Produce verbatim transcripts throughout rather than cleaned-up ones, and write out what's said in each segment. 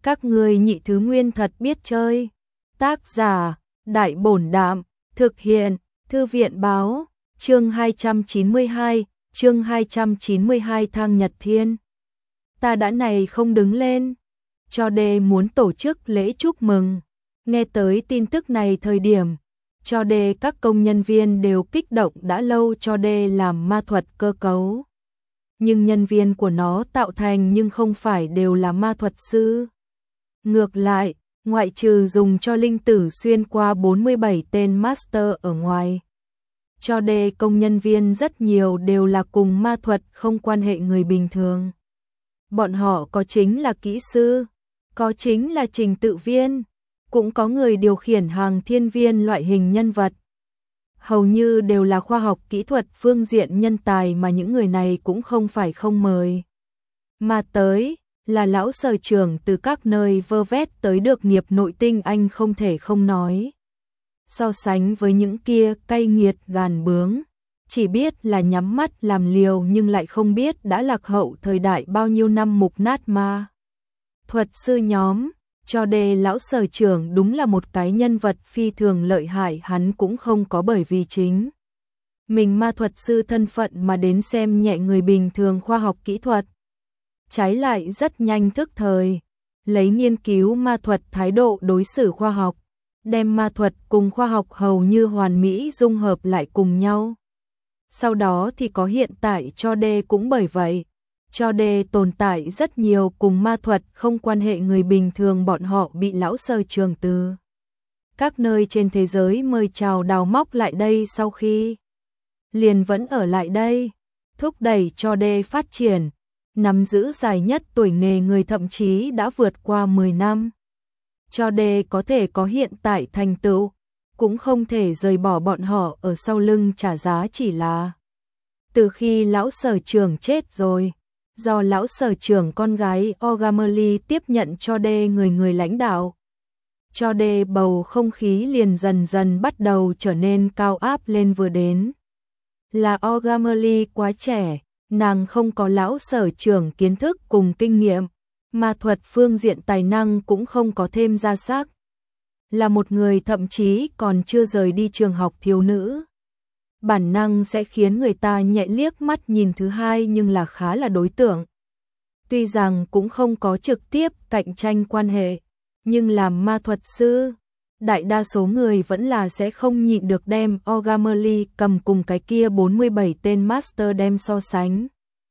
Các ngươi nhị thứ nguyên thật biết chơi. Tác giả, Đại Bổn Đạm, thực hiện, Thư viện Báo, chương hai trăm chín mươi hai, chương hai trăm chín mươi hai Thang Nhật Thiên. Ta đã này không đứng lên, cho đê muốn tổ chức lễ chúc mừng. Nghe tới tin tức này thời điểm, cho đê các công nhân viên đều kích động đã lâu cho đê làm ma thuật cơ cấu. Nhưng nhân viên của nó tạo thành nhưng không phải đều là ma thuật sư. Ngược lại, ngoại trừ dùng cho linh tử xuyên qua bốn mươi bảy tên master ở ngoài. Cho đê công nhân viên rất nhiều đều là cùng ma thuật không quan hệ người bình thường. Bọn họ có chính là kỹ sư, có chính là trình tự viên, cũng có người điều khiển hàng thiên viên loại hình nhân vật. Hầu như đều là khoa học kỹ thuật phương diện nhân tài mà những người này cũng không phải không mời. Mà tới là lão sở trưởng từ các nơi vơ vét tới được nghiệp nội tinh anh không thể không nói. So sánh với những kia cay nghiệt gàn bướng, chỉ biết là nhắm mắt làm liều nhưng lại không biết đã lạc hậu thời đại bao nhiêu năm mục nát ma. Thuật sư nhóm, cho đê lão sở trưởng đúng là một cái nhân vật phi thường lợi hại, hắn cũng không có bởi vì chính mình ma thuật sư thân phận mà đến xem nhẹ người bình thường khoa học kỹ thuật. Trái lại rất nhanh thức thời, lấy nghiên cứu ma thuật thái độ đối xử khoa học, đem ma thuật cùng khoa học hầu như hoàn mỹ dung hợp lại cùng nhau. Sau đó thì có hiện tại cho đê cũng bởi vậy, cho đê tồn tại rất nhiều cùng ma thuật không quan hệ người bình thường, bọn họ bị lão sở trường từ các nơi trên thế giới mời chào đào móc lại đây, sau khi liền vẫn ở lại đây, thúc đẩy cho đê phát triển. Nắm giữ dài nhất tuổi nghề người thậm chí đã vượt qua mười năm. Cho đê có thể có hiện tại thành tựu, cũng không thể rời bỏ bọn họ ở sau lưng trả giá, chỉ là từ khi lão sở trưởng chết rồi, do lão sở trưởng con gái Ogameli tiếp nhận cho đê người người lãnh đạo. Cho đê bầu không khí liền dần dần bắt đầu trở nên cao áp lên, vừa đến là Ogameli quá trẻ. Nàng không có lão sở trưởng kiến thức cùng kinh nghiệm, ma thuật phương diện tài năng cũng không có thêm ra sắc. Là một người thậm chí còn chưa rời đi trường học thiếu nữ. Bản năng sẽ khiến người ta nhẹ liếc mắt nhìn thứ hai, nhưng là khá là đối tượng. Tuy rằng cũng không có trực tiếp cạnh tranh quan hệ, nhưng làm ma thuật sư, đại đa số người vẫn là sẽ không nhịn được đem Ogameli cầm cùng cái kia bốn mươi bảy tên master đem so sánh.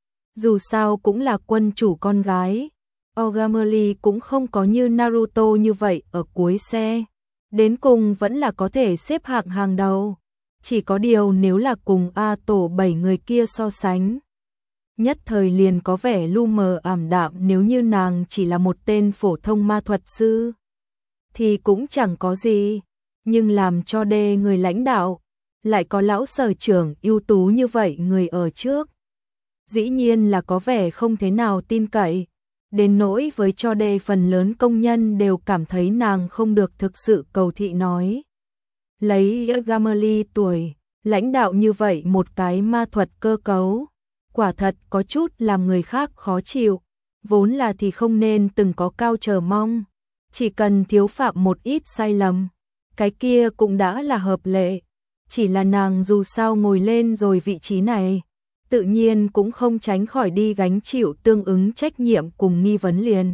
Dù sao cũng là quân chủ con gái, Ogameli cũng không có như Naruto như vậy ở cuối xe, đến cùng vẫn là có thể xếp hạng hàng đầu. Chỉ có điều nếu là cùng A tổ bảy người kia so sánh, nhất thời liền có vẻ lu mờ ảm đạm. Nếu như nàng chỉ là một tên phổ thông ma thuật sư thì cũng chẳng có gì, nhưng làm cho đê người lãnh đạo, lại có lão sở trưởng ưu tú như vậy người ở trước, dĩ nhiên là có vẻ không thế nào tin cậy. Đến nỗi với cho đê phần lớn công nhân đều cảm thấy nàng không được thực sự cầu thị, nói lấy Ogameli tuổi lãnh đạo như vậy một cái ma thuật cơ cấu, quả thật có chút làm người khác khó chịu. Vốn là thì không nên từng có cao chờ mong, chỉ cần thiếu phạm một ít sai lầm, cái kia cũng đã là hợp lệ. Chỉ là nàng dù sao ngồi lên rồi vị trí này, tự nhiên cũng không tránh khỏi đi gánh chịu tương ứng trách nhiệm cùng nghi vấn liền.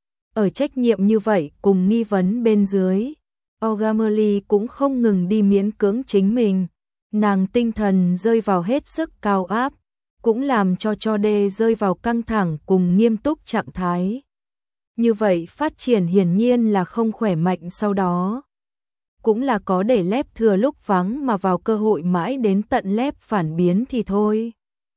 Ở trách nhiệm như vậy cùng nghi vấn bên dưới, Ogameli cũng không ngừng đi miễn cưỡng chính mình, nàng tinh thần rơi vào hết sức cao áp, cũng làm cho cho đê rơi vào căng thẳng cùng nghiêm túc trạng thái. Như vậy phát triển hiển nhiên là không khỏe mạnh, sau đó cũng là có để lép thừa lúc vắng mà vào cơ hội mãi đến tận lép phản biến thì thôi.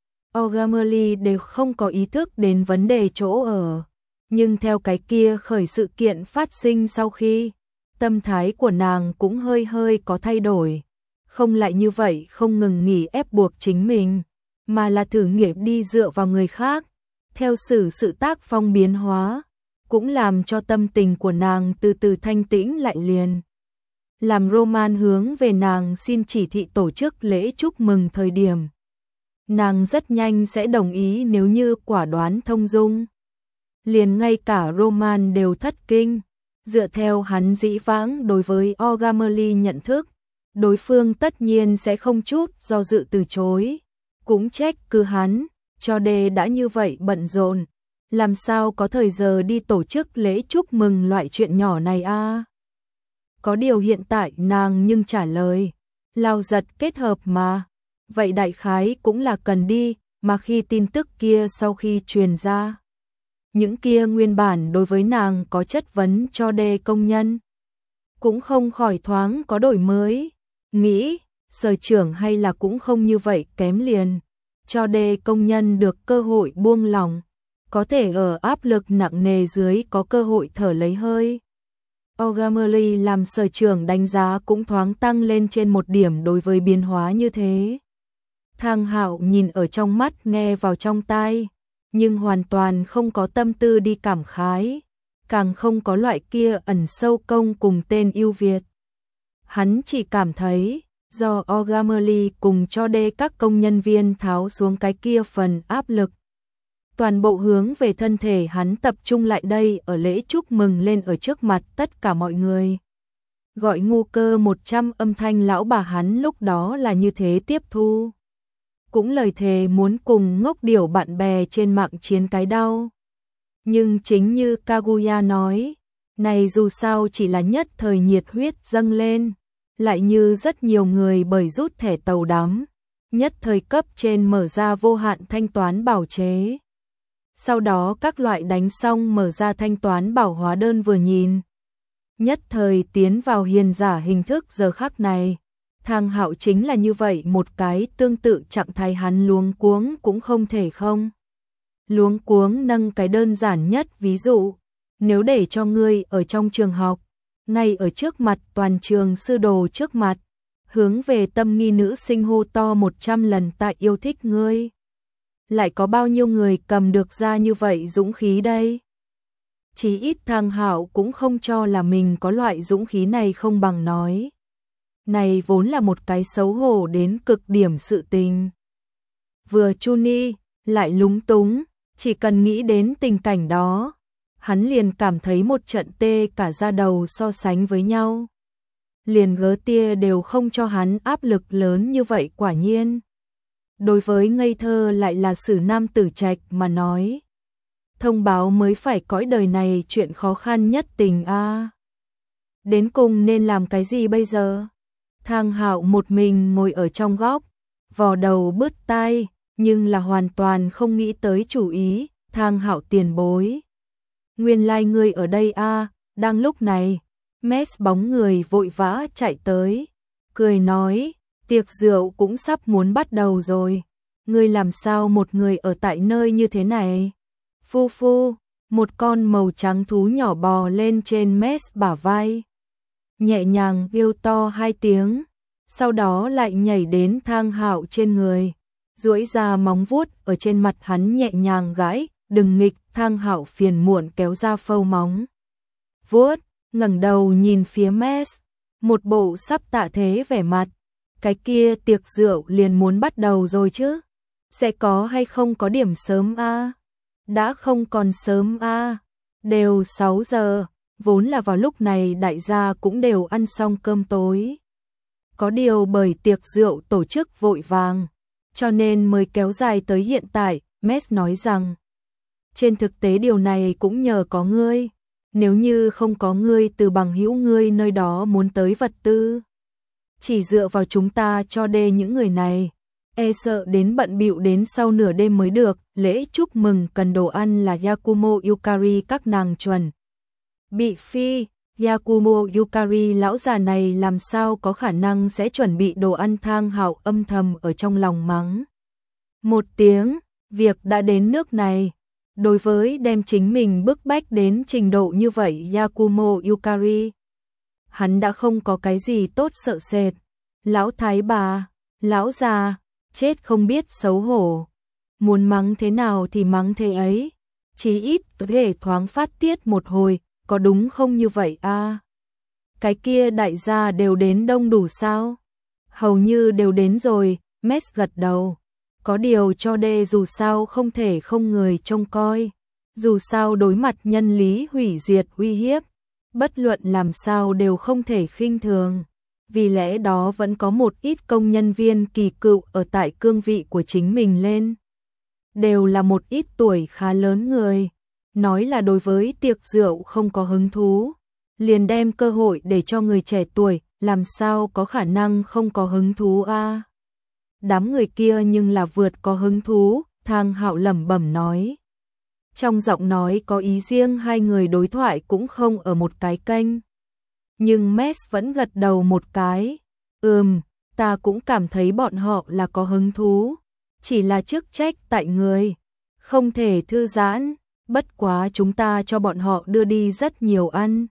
Ogameli đều không có ý thức đến vấn đề chỗ ở, nhưng theo cái kia khởi sự kiện phát sinh sau khi, tâm thái của nàng cũng hơi hơi có thay đổi, không lại như vậy không ngừng nghỉ ép buộc chính mình, mà là thử nghiệm đi dựa vào người khác, theo xử sự tác phong biến hóa, cũng làm cho tâm tình của nàng từ từ thanh tĩnh lại liền. Làm Roman hướng về nàng xin chỉ thị tổ chức lễ chúc mừng thời điểm, nàng rất nhanh sẽ đồng ý nếu như quả đoán thông dung. liền ngay cả Roman đều thất kinh. Dựa theo hắn dĩ vãng đối với Ogameli nhận thức, đối phương tất nhiên sẽ không chút do dự từ chối. Cũng trách cứ hắn, cho đê đã như vậy bận rộn, làm sao có thời giờ đi tổ chức lễ chúc mừng loại chuyện nhỏ này a? À? Có điều hiện tại nàng nhưng trả lời, lao giật kết hợp mà, vậy đại khái cũng là cần đi, mà khi tin tức kia sau khi truyền ra, những kia nguyên bản đối với nàng có chất vấn cho đê công nhân, cũng không khỏi thoáng có đổi mới, nghĩ, sở trưởng hay là cũng không như vậy kém liền, cho đê công nhân được cơ hội buông lỏng, có thể ở áp lực nặng nề dưới có cơ hội thở lấy hơi. Ogameli làm sở trưởng đánh giá cũng thoáng tăng lên trên một điểm đối với biến hóa như thế. Thang Hạo nhìn ở trong mắt nghe vào trong tai, nhưng hoàn toàn không có tâm tư đi cảm khái, càng không có loại kia ẩn sâu công cùng tên yêu Việt. Hắn chỉ cảm thấy, do Ogameli cùng cho đê các công nhân viên tháo xuống cái kia phần áp lực. Toàn bộ hướng về thân thể hắn tập trung lại đây ở lễ chúc mừng lên ở trước mặt tất cả mọi người. Gọi ngu cơ một trăm âm thanh lão bà hắn lúc đó là như thế tiếp thu. Cũng lời thề muốn cùng ngốc điểu bạn bè trên mạng chiến cái đau. Nhưng chính như Kaguya nói, này dù sao chỉ là nhất thời nhiệt huyết dâng lên, lại như rất nhiều người bởi rút thẻ tàu đắm, nhất thời cấp trên mở ra vô hạn thanh toán bảo chế. Sau đó các loại đánh xong mở ra thanh toán bảo hóa đơn vừa nhìn. Nhất thời tiến vào hiền giả hình thức giờ khắc này. Thang Hạo chính là như vậy một cái tương tự trạng thái hắn luống cuống cũng không thể không. Luống cuống nâng cái đơn giản nhất ví dụ. Nếu để cho ngươi ở trong trường học, ngay ở trước mặt toàn trường sư đồ trước mặt, hướng về tâm nghi nữ sinh hô to một trăm lần tại yêu thích ngươi. Lại có bao nhiêu người cầm được ra như vậy dũng khí đây? Chỉ ít Thang Hạo cũng không cho là mình có loại dũng khí này không bằng nói. Này vốn là một cái xấu hổ đến cực điểm sự tình. Vừa chuni, lại lúng túng, chỉ cần nghĩ đến tình cảnh đó, hắn liền cảm thấy một trận tê cả da đầu so sánh với nhau. Liền gớ tia đều không cho hắn áp lực lớn như vậy quả nhiên. Đối với ngây thơ lại là sử nam tử trạch mà nói. Thông báo mới phải cõi đời này chuyện khó khăn nhất tình a. À. Đến cùng nên làm cái gì bây giờ? Thang Hạo một mình ngồi ở trong góc, vò đầu bứt tai, nhưng là hoàn toàn không nghĩ tới chủ ý, Thang Hạo tiền bối. Nguyên lai like ngươi ở đây a, à, đang lúc này, Mess bóng người vội vã chạy tới, cười nói, tiệc rượu cũng sắp muốn bắt đầu rồi, ngươi làm sao một người ở tại nơi như thế này? Phu phu, một con màu trắng thú nhỏ bò lên trên Mess bả vai, nhẹ nhàng kêu to hai tiếng, sau đó lại nhảy đến Thang Hạo trên người, duỗi ra móng vuốt ở trên mặt hắn nhẹ nhàng gãi, đừng nghịch. Thang Hạo phiền muộn kéo ra phâu móng vuốt, ngẩng đầu nhìn phía Mess, một bộ sắp tạ thế vẻ mặt. Cái kia tiệc rượu liền muốn bắt đầu rồi chứ, sẽ có hay không có điểm sớm a? À? Đã không còn sớm a, à? Đều sáu giờ, vốn là vào lúc này đại gia cũng đều ăn xong cơm tối. Có điều bởi tiệc rượu tổ chức vội vàng, cho nên mới kéo dài tới hiện tại. Mess nói rằng, trên thực tế điều này cũng nhờ có ngươi, nếu như không có ngươi từ bằng hữu ngươi nơi đó muốn tới vật tư, chỉ dựa vào chúng ta cho đê những người này, e sợ đến bận bịu đến sau nửa đêm mới được. Lễ chúc mừng cần đồ ăn là Yakumo Yukari các nàng chuẩn bị phi, Yakumo Yukari lão già này làm sao có khả năng sẽ chuẩn bị đồ ăn? Thang Hạo âm thầm ở trong lòng mắng một tiếng, việc đã đến nước này, đối với đem chính mình bức bách đến trình độ như vậy Yakumo Yukari, hắn đã không có cái gì tốt sợ sệt. Lão thái bà, lão già, chết không biết xấu hổ, muốn mắng thế nào thì mắng thế ấy, chí ít có thể thoáng phát tiết một hồi, có đúng không như vậy a? À? Cái kia đại gia đều đến đông đủ sao? Hầu như đều đến rồi. Mess gật đầu. Có điều cho đê dù sao không thể không người trông coi. Dù sao đối mặt nhân lý hủy diệt uy hiếp, bất luận làm sao đều không thể khinh thường. Vì lẽ đó vẫn có một ít công nhân viên kỳ cựu ở tại cương vị của chính mình lên. Đều là một ít tuổi khá lớn người. Nói là đối với tiệc rượu không có hứng thú. Liền đem cơ hội để cho người trẻ tuổi, làm sao có khả năng không có hứng thú a? À? Đám người kia nhưng là vượt có hứng thú, Thang Hạo lẩm bẩm nói. Trong giọng nói có ý riêng, hai người đối thoại cũng không ở một cái kênh. Nhưng Max vẫn gật đầu một cái. Ừm, ta cũng cảm thấy bọn họ là có hứng thú. Chỉ là chức trách tại người. Không thể thư giãn. Bất quá chúng ta cho bọn họ đưa đi rất nhiều ăn.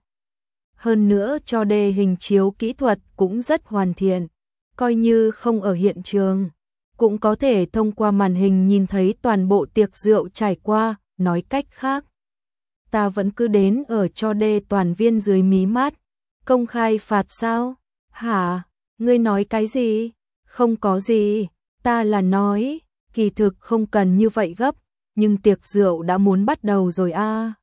Hơn nữa cho đề hình chiếu kỹ thuật cũng rất hoàn thiện. Coi như không ở hiện trường, cũng có thể thông qua màn hình nhìn thấy toàn bộ tiệc rượu trải qua. Nói cách khác, ta vẫn cứ đến ở cho đê toàn viên dưới mí mắt. Công khai phạt sao? Hả? Ngươi nói cái gì? Không có gì, ta là nói, kỳ thực không cần như vậy gấp, nhưng tiệc rượu đã muốn bắt đầu rồi a. À.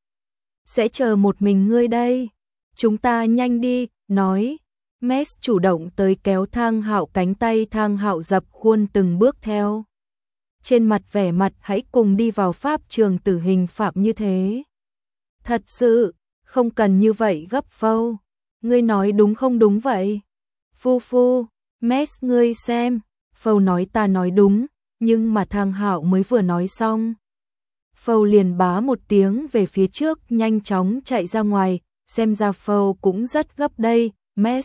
Sẽ chờ một mình ngươi đây. Chúng ta nhanh đi, nói. Max chủ động tới kéo Thang Hạo cánh tay, Thang Hạo dập khuôn từng bước theo. Trên mặt vẻ mặt hãy cùng đi vào pháp trường tử hình phạm như thế. Thật sự, không cần như vậy gấp phâu. Ngươi nói đúng không đúng vậy? Phu phu, Max ngươi xem. Phâu nói ta nói đúng, nhưng mà Thang Hạo mới vừa nói xong. Phâu liền bá một tiếng về phía trước, nhanh chóng chạy ra ngoài, xem ra Phâu cũng rất gấp đây. Max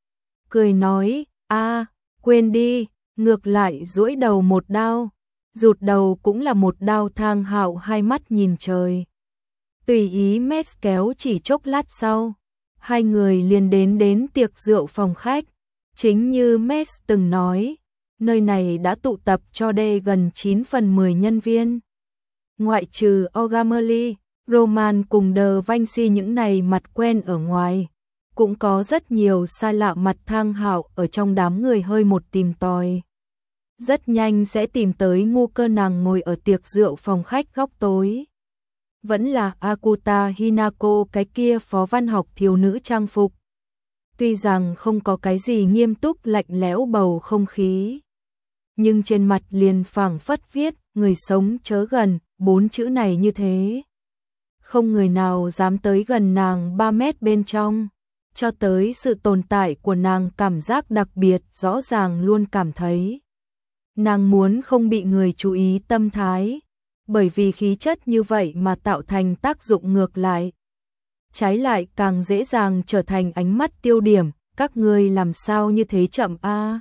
cười nói, a, quên đi, ngược lại duỗi đầu một đao. Rụt đầu cũng là một đao. Thang Hạo hai mắt nhìn trời. Tùy ý Max kéo, chỉ chốc lát sau, hai người liền đến đến tiệc rượu phòng khách. Chính như Max từng nói, nơi này đã tụ tập cho đê gần chín phần mười nhân viên. Ngoại trừ Ogameli, Roman cùng The Vinci những này mặt quen ở ngoài, cũng có rất nhiều xa lạ mặt. Thang Hạo ở trong đám người hơi một tìm tòi. Rất nhanh sẽ tìm tới Ngu Cơ, nàng ngồi ở tiệc rượu phòng khách góc tối. Vẫn là Akuta Hinako, cái kia phó văn học thiếu nữ trang phục. Tuy rằng không có cái gì nghiêm túc lạnh lẽo bầu không khí, nhưng trên mặt liền phảng phất viết người sống chớ gần, bốn chữ này như thế. Không người nào dám tới gần nàng ba mét bên trong. Cho tới sự tồn tại của nàng cảm giác đặc biệt rõ ràng, luôn cảm thấy nàng muốn không bị người chú ý tâm thái, bởi vì khí chất như vậy mà tạo thành tác dụng ngược lại. Trái lại càng dễ dàng trở thành ánh mắt tiêu điểm. Các ngươi làm sao như thế chậm a? À?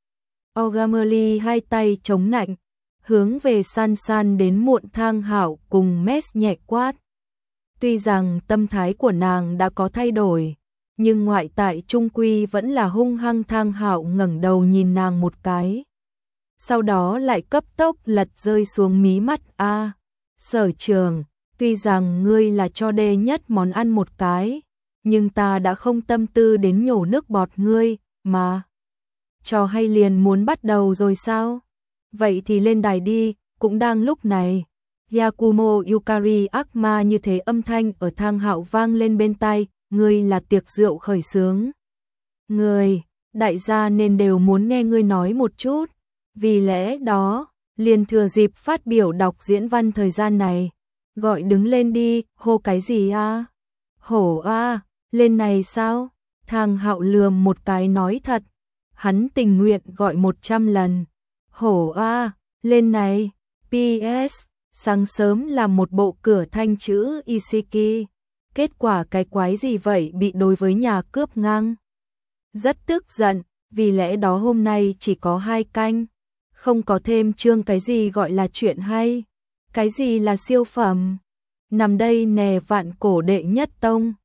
Ogameli hai tay chống nạnh, hướng về san san đến muộn Thang Hạo cùng Max nhẹ quát. Tuy rằng tâm thái của nàng đã có thay đổi, nhưng ngoại tại trung quy vẫn là hung hăng. Thang Hạo ngẩng đầu nhìn nàng một cái, sau đó lại cấp tốc lật rơi xuống mí mắt. A, à, Sở Trường, tuy rằng ngươi là cho đê nhất món ăn một cái, nhưng ta đã không tâm tư đến nhổ nước bọt ngươi, mà. Trò hay liền muốn bắt đầu rồi sao? Vậy thì lên đài đi. Cũng đang lúc này, Yakumo Yukari ác ma như thế âm thanh ở Thang Hạo vang lên bên tai. Ngươi là tiệc rượu khởi xướng. Ngươi, đại gia nên đều muốn nghe ngươi nói một chút. Vì lẽ đó, liền thừa dịp phát biểu đọc diễn văn thời gian này, gọi đứng lên đi. Hô cái gì a? À? Hổ a, à, lên này sao? Thang Hạo lườm một cái nói thật, hắn tình nguyện gọi một trăm lần. Hổ a, à, lên này. pê ét, sáng sớm làm một bộ cửa thanh chữ Isiki. Kết quả cái quái gì vậy, bị đối với nhà cướp ngang. Rất tức giận, vì lẽ đó hôm nay chỉ có hai canh. Không có thêm chương. Cái gì gọi là chuyện hay? Cái gì là siêu phẩm? Nằm đây nè, vạn cổ đệ nhất tông.